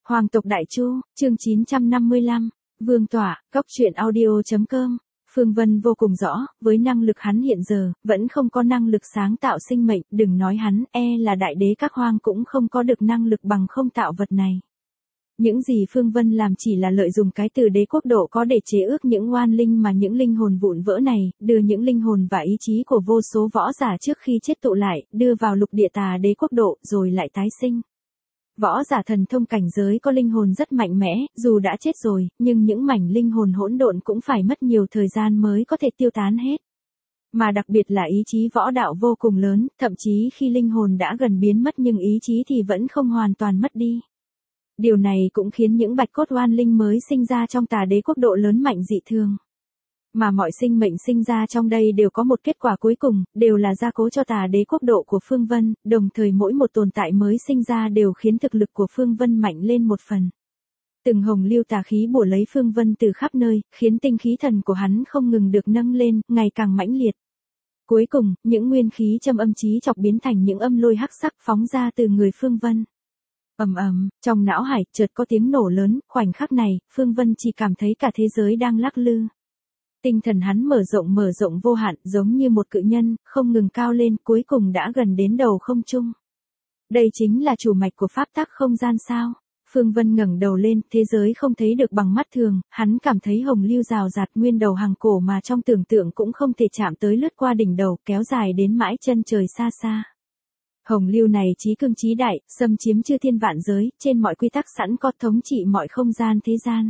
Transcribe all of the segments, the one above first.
Hoàng tộc Đại Chu, chương 955, Vương tọa, Cóc truyện audio.com. Phương Vân vô cùng rõ, với năng lực hắn hiện giờ, vẫn không có năng lực sáng tạo sinh mệnh, đừng nói hắn, là đại đế các hoang cũng không có được năng lực bằng không tạo vật này. Những gì Phương Vân làm chỉ là lợi dụng cái từ đế quốc độ có để chế ước những oan linh mà những linh hồn vụn vỡ này, đưa những linh hồn và ý chí của vô số võ giả trước khi chết tụ lại, đưa vào lục địa tà đế quốc độ, rồi lại tái sinh. Võ giả thần thông cảnh giới có linh hồn rất mạnh mẽ, dù đã chết rồi, nhưng những mảnh linh hồn hỗn độn cũng phải mất nhiều thời gian mới có thể tiêu tán hết. Mà đặc biệt là ý chí võ đạo vô cùng lớn, thậm chí khi linh hồn đã gần biến mất nhưng ý chí thì vẫn không hoàn toàn mất đi. Điều này cũng khiến những bạch cốt oan linh mới sinh ra trong tà đế quốc độ lớn mạnh dị thường. Mà mọi sinh mệnh sinh ra trong đây đều có một kết quả cuối cùng, đều là gia cố cho tà đế quốc độ của Phương Vân, đồng thời mỗi một tồn tại mới sinh ra đều khiến thực lực của Phương Vân mạnh lên một phần. Từng hồng lưu tà khí bủa lấy Phương Vân từ khắp nơi, khiến tinh khí thần của hắn không ngừng được nâng lên, ngày càng mãnh liệt. Cuối cùng, những nguyên khí châm âm chí chọc biến thành những âm lôi hắc sắc phóng ra từ người Phương Vân. Ầm ầm, trong não hải chợt có tiếng nổ lớn, khoảnh khắc này, Phương Vân chỉ cảm thấy cả thế giới đang lắc lư. Tinh thần hắn mở rộng vô hạn, giống như một cự nhân, không ngừng cao lên, cuối cùng đã gần đến đầu không trung. Đây chính là chủ mạch của pháp tắc không gian sao? Phương Vân ngẩng đầu lên, thế giới không thấy được bằng mắt thường, hắn cảm thấy hồng lưu rào rạt nguyên đầu hàng cổ mà trong tưởng tượng cũng không thể chạm tới lướt qua đỉnh đầu, kéo dài đến mãi chân trời xa xa. Hồng lưu này chí cương chí đại, xâm chiếm chư thiên vạn giới, trên mọi quy tắc sẵn có thống trị mọi không gian thế gian.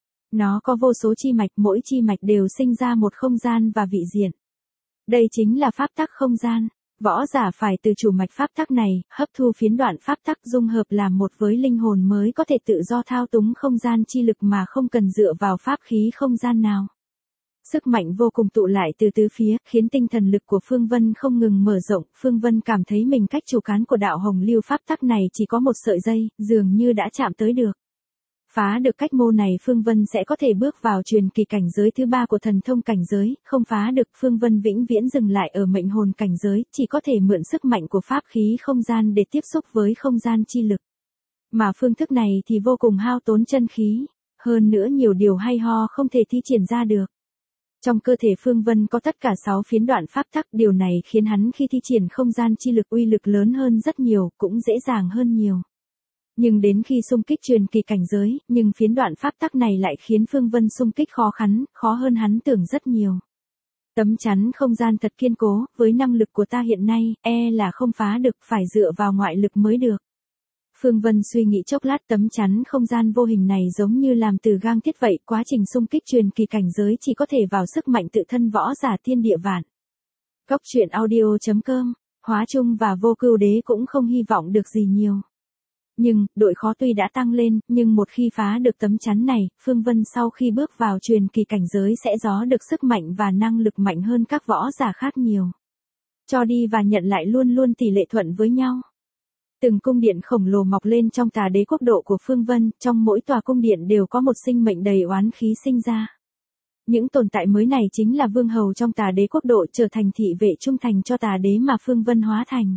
Nó có vô số chi mạch, mỗi chi mạch đều sinh ra một không gian và vị diện. Đây chính là pháp tắc không gian. Võ giả phải từ chủ mạch pháp tắc này, hấp thu phiến đoạn pháp tắc dung hợp làm một với linh hồn mới có thể tự do thao túng không gian chi lực mà không cần dựa vào pháp khí không gian nào. Sức mạnh vô cùng tụ lại từ tứ phía, khiến tinh thần lực của Phương Vân không ngừng mở rộng. Phương Vân cảm thấy mình cách chủ cán của đạo hồng lưu pháp tắc này chỉ có một sợi dây, dường như đã chạm tới được. Phá được cách mô này Phương Vân sẽ có thể bước vào truyền kỳ cảnh giới thứ 3 của thần thông cảnh giới, không phá được Phương Vân vĩnh viễn dừng lại ở mệnh hồn cảnh giới, chỉ có thể mượn sức mạnh của pháp khí không gian để tiếp xúc với không gian chi lực. Mà phương thức này thì vô cùng hao tốn chân khí, hơn nữa nhiều điều hay ho không thể thi triển ra được. Trong cơ thể Phương Vân có tất cả 6 phiến đoạn pháp tắc, điều này khiến hắn khi thi triển không gian chi lực uy lực lớn hơn rất nhiều, cũng dễ dàng hơn nhiều. Nhưng đến khi xung kích truyền kỳ cảnh giới, nhưng phiến đoạn pháp tắc này lại khiến Phương Vân xung kích khó hơn hắn tưởng rất nhiều. Tấm chắn không gian thật kiên cố, với năng lực của ta hiện nay, là không phá được, phải dựa vào ngoại lực mới được. Phương Vân suy nghĩ chốc lát, tấm chắn không gian vô hình này giống như làm từ gang thiết vậy, quá trình xung kích truyền kỳ cảnh giới chỉ có thể vào sức mạnh tự thân võ giả thiên địa vạn. Cóc truyện audio.com, Hóa Trung và Vô Cưu Đế cũng không hy vọng được gì nhiều. Nhưng, độ khó tuy đã tăng lên, nhưng một khi phá được tấm chắn này, Phương Vân sau khi bước vào truyền kỳ cảnh giới sẽ có được sức mạnh và năng lực mạnh hơn các võ giả khác nhiều. Cho đi và nhận lại luôn luôn tỷ lệ thuận với nhau. Từng cung điện khổng lồ mọc lên trong tà đế quốc độ của Phương Vân, trong mỗi tòa cung điện đều có một sinh mệnh đầy oán khí sinh ra. Những tồn tại mới này chính là vương hầu trong tà đế quốc độ, trở thành thị vệ trung thành cho tà đế mà Phương Vân hóa thành.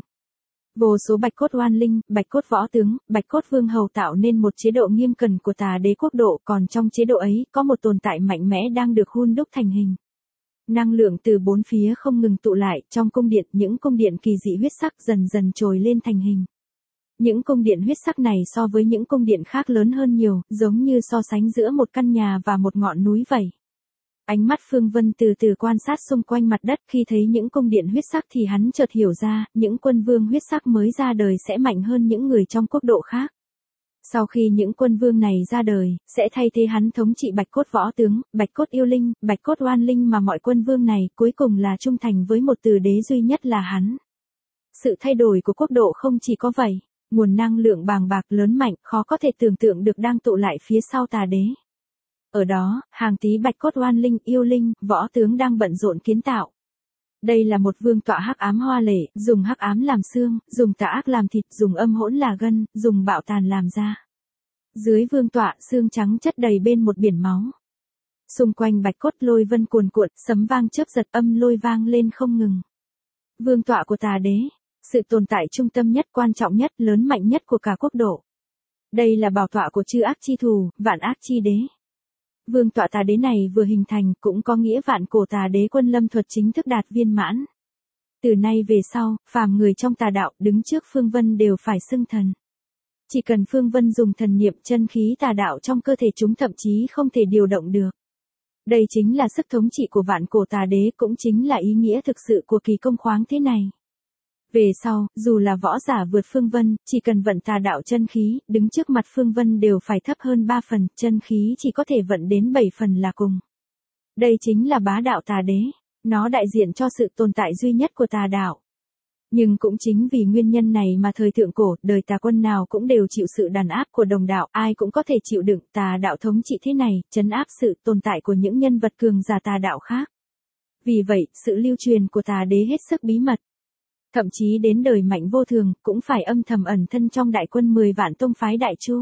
Vô số bạch cốt oan linh, bạch cốt võ tướng, bạch cốt vương hầu tạo nên một chế độ nghiêm cẩn của tà đế quốc độ, còn trong chế độ ấy, có một tồn tại mạnh mẽ đang được hun đúc thành hình. Năng lượng từ bốn phía không ngừng tụ lại, trong cung điện, những cung điện kỳ dị huyết sắc dần dần trồi lên thành hình. Những cung điện huyết sắc này so với những cung điện khác lớn hơn nhiều, giống như so sánh giữa một căn nhà và một ngọn núi vậy. Ánh mắt Phương Vân từ từ quan sát xung quanh mặt đất, khi thấy những cung điện huyết sắc thì hắn chợt hiểu ra, những quân vương huyết sắc mới ra đời sẽ mạnh hơn những người trong quốc độ khác. Sau khi những quân vương này ra đời, sẽ thay thế hắn thống trị bạch cốt võ tướng, bạch cốt yêu linh, bạch cốt oan linh mà mọi quân vương này cuối cùng là trung thành với một từ đế duy nhất là hắn. Sự thay đổi của quốc độ không chỉ có vậy, nguồn năng lượng bàng bạc lớn mạnh, khó có thể tưởng tượng được đang tụ lại phía sau tà đế. Ở đó, hàng tí bạch cốt oan linh, yêu linh, võ tướng đang bận rộn kiến tạo. Đây là một vương tọa hắc ám hoa lệ, dùng hắc ám làm xương, dùng tà ác làm thịt, dùng âm hỗn là gân, dùng bạo tàn làm da. Dưới vương tọa, xương trắng chất đầy bên một biển máu. Xung quanh bạch cốt lôi vân cuồn cuộn, sấm vang chớp giật, âm lôi vang lên không ngừng. Vương tọa của tà đế, sự tồn tại trung tâm nhất, quan trọng nhất, lớn mạnh nhất của cả quốc độ. Đây là bảo tọa của chư ác chi thù, vạn ác chi đế. Vương tọa tà đế này vừa hình thành cũng có nghĩa vạn cổ tà đế quân lâm thuật chính thức đạt viên mãn. Từ nay về sau, phàm người trong tà đạo đứng trước Phương Vân đều phải xưng thần. Chỉ cần Phương Vân dùng thần niệm, chân khí tà đạo trong cơ thể chúng thậm chí không thể điều động được. Đây chính là sức thống trị của vạn cổ tà đế, cũng chính là ý nghĩa thực sự của kỳ công khoáng thế này. Về sau, dù là võ giả vượt Phương Vân, chỉ cần vận tà đạo chân khí, đứng trước mặt Phương Vân đều phải thấp hơn 3 phần, chân khí chỉ có thể vận đến 7 phần là cùng. Đây chính là bá đạo tà đế, nó đại diện cho sự tồn tại duy nhất của tà đạo. Nhưng cũng chính vì nguyên nhân này mà thời thượng cổ, đời tà quân nào cũng đều chịu sự đàn áp của đồng đạo, ai cũng có thể chịu đựng tà đạo thống trị thế này, trấn áp sự tồn tại của những nhân vật cường giả tà đạo khác. Vì vậy, sự lưu truyền của tà đế hết sức bí mật. Thậm chí đến đời Mạnh Vô Thường, cũng phải âm thầm ẩn thân trong đại quân 10 vạn tông phái Đại Chu.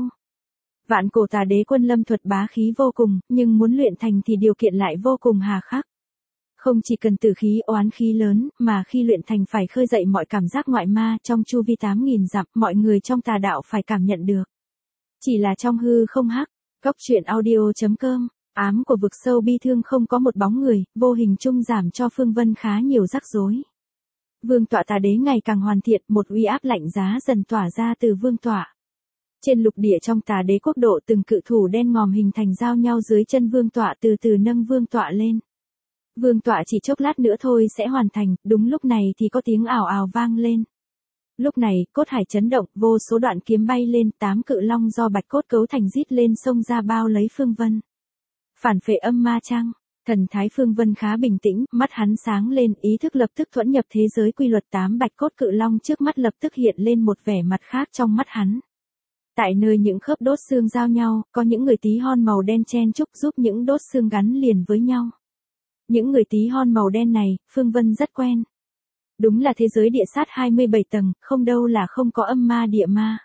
Vạn cổ tà đế quân lâm thuật bá khí vô cùng, nhưng muốn luyện thành thì điều kiện lại vô cùng hà khắc. Không chỉ cần tử khí oán khí lớn, mà khi luyện thành phải khơi dậy mọi cảm giác ngoại ma trong chu vi 8.000 dặm, mọi người trong tà đạo phải cảm nhận được. Chỉ là trong hư không hắc, Góc Truyện Audio.com, ám của vực sâu bi thương không có một bóng người, vô hình trung giảm cho Phương Vân khá nhiều rắc rối. Vương tọa tà đế ngày càng hoàn thiện, một uy áp lạnh giá dần tỏa ra từ vương tọa. Trên lục địa trong tà đế quốc độ từng cự thủ đen ngòm hình thành giao nhau dưới chân vương tọa từ từ nâng vương tọa lên. Vương tọa chỉ chốc lát nữa thôi sẽ hoàn thành, đúng lúc này thì có tiếng ào ào vang lên. Lúc này, cốt hải chấn động, vô số đoạn kiếm bay lên, 8 cự long do bạch cốt cấu thành rít lên xông ra bao lấy Phương Vân. Phản phệ âm ma chăng? Thần thái Phương Vân khá bình tĩnh, mắt hắn sáng lên, ý thức lập tức thuẫn nhập thế giới quy luật 8 bạch cốt cự long trước mắt lập tức hiện lên một vẻ mặt khác trong mắt hắn. Tại nơi những khớp đốt xương giao nhau, có những người tí hon màu đen chen chúc giúp những đốt xương gắn liền với nhau. Những người tí hon màu đen này, Phương Vân rất quen. Đúng là thế giới địa sát 27 tầng, không đâu là không có âm ma địa ma.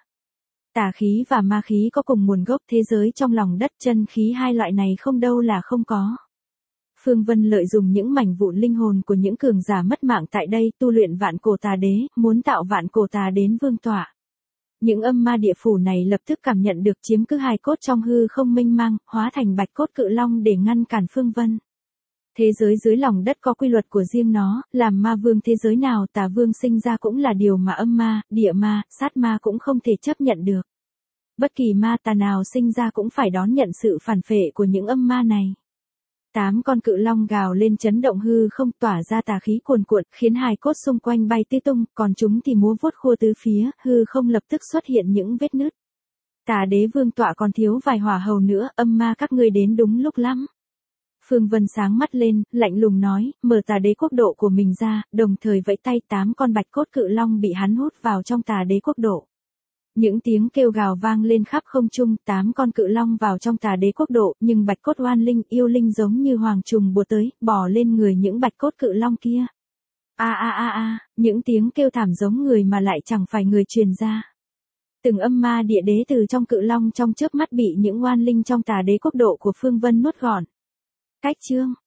Tà khí và ma khí có cùng nguồn gốc, thế giới trong lòng đất, chân khí hai loại này không đâu là không có. Phương Vân lợi dụng những mảnh vụn linh hồn của những cường giả mất mạng tại đây, tu luyện vạn cổ tà đế, muốn tạo vạn cổ tà đến vương tọa. Những âm ma địa phủ này lập tức cảm nhận được chiếm cứ hài cốt trong hư không mênh mang, hóa thành bạch cốt cự long để ngăn cản Phương Vân. Thế giới dưới lòng đất có quy luật của riêng nó, làm ma vương thế giới nào tà vương sinh ra cũng là điều mà âm ma, địa ma, sát ma cũng không thể chấp nhận được. Bất kỳ ma tà nào sinh ra cũng phải đón nhận sự phản phệ của những âm ma này. 8 con cự long gào lên chấn động hư không, tỏa ra tà khí cuồn cuộn, khiến hài cốt xung quanh bay tứ tung, còn chúng thì múa vuốt khua tứ phía, hư không lập tức xuất hiện những vết nứt. Tà đế vương tọa còn thiếu vài hỏa hầu nữa, âm ma các ngươi đến đúng lúc lắm. Phương Vân sáng mắt lên, lạnh lùng nói, mở tà đế quốc độ của mình ra, đồng thời vẫy tay 8 con bạch cốt cự long bị hắn hút vào trong tà đế quốc độ. Những tiếng kêu gào vang lên khắp không trung, 8 con cự long vào trong tà đế quốc độ, nhưng bạch cốt oan linh, yêu linh giống như hoàng trùng bùa tới, bò lên người những bạch cốt cự long kia. Những tiếng kêu thảm giống người mà lại chẳng phải người truyền ra. Từng âm ma địa đế từ trong cự long trong chớp mắt bị những oan linh trong tà đế quốc độ của Phương Vân nuốt gọn. Cách chương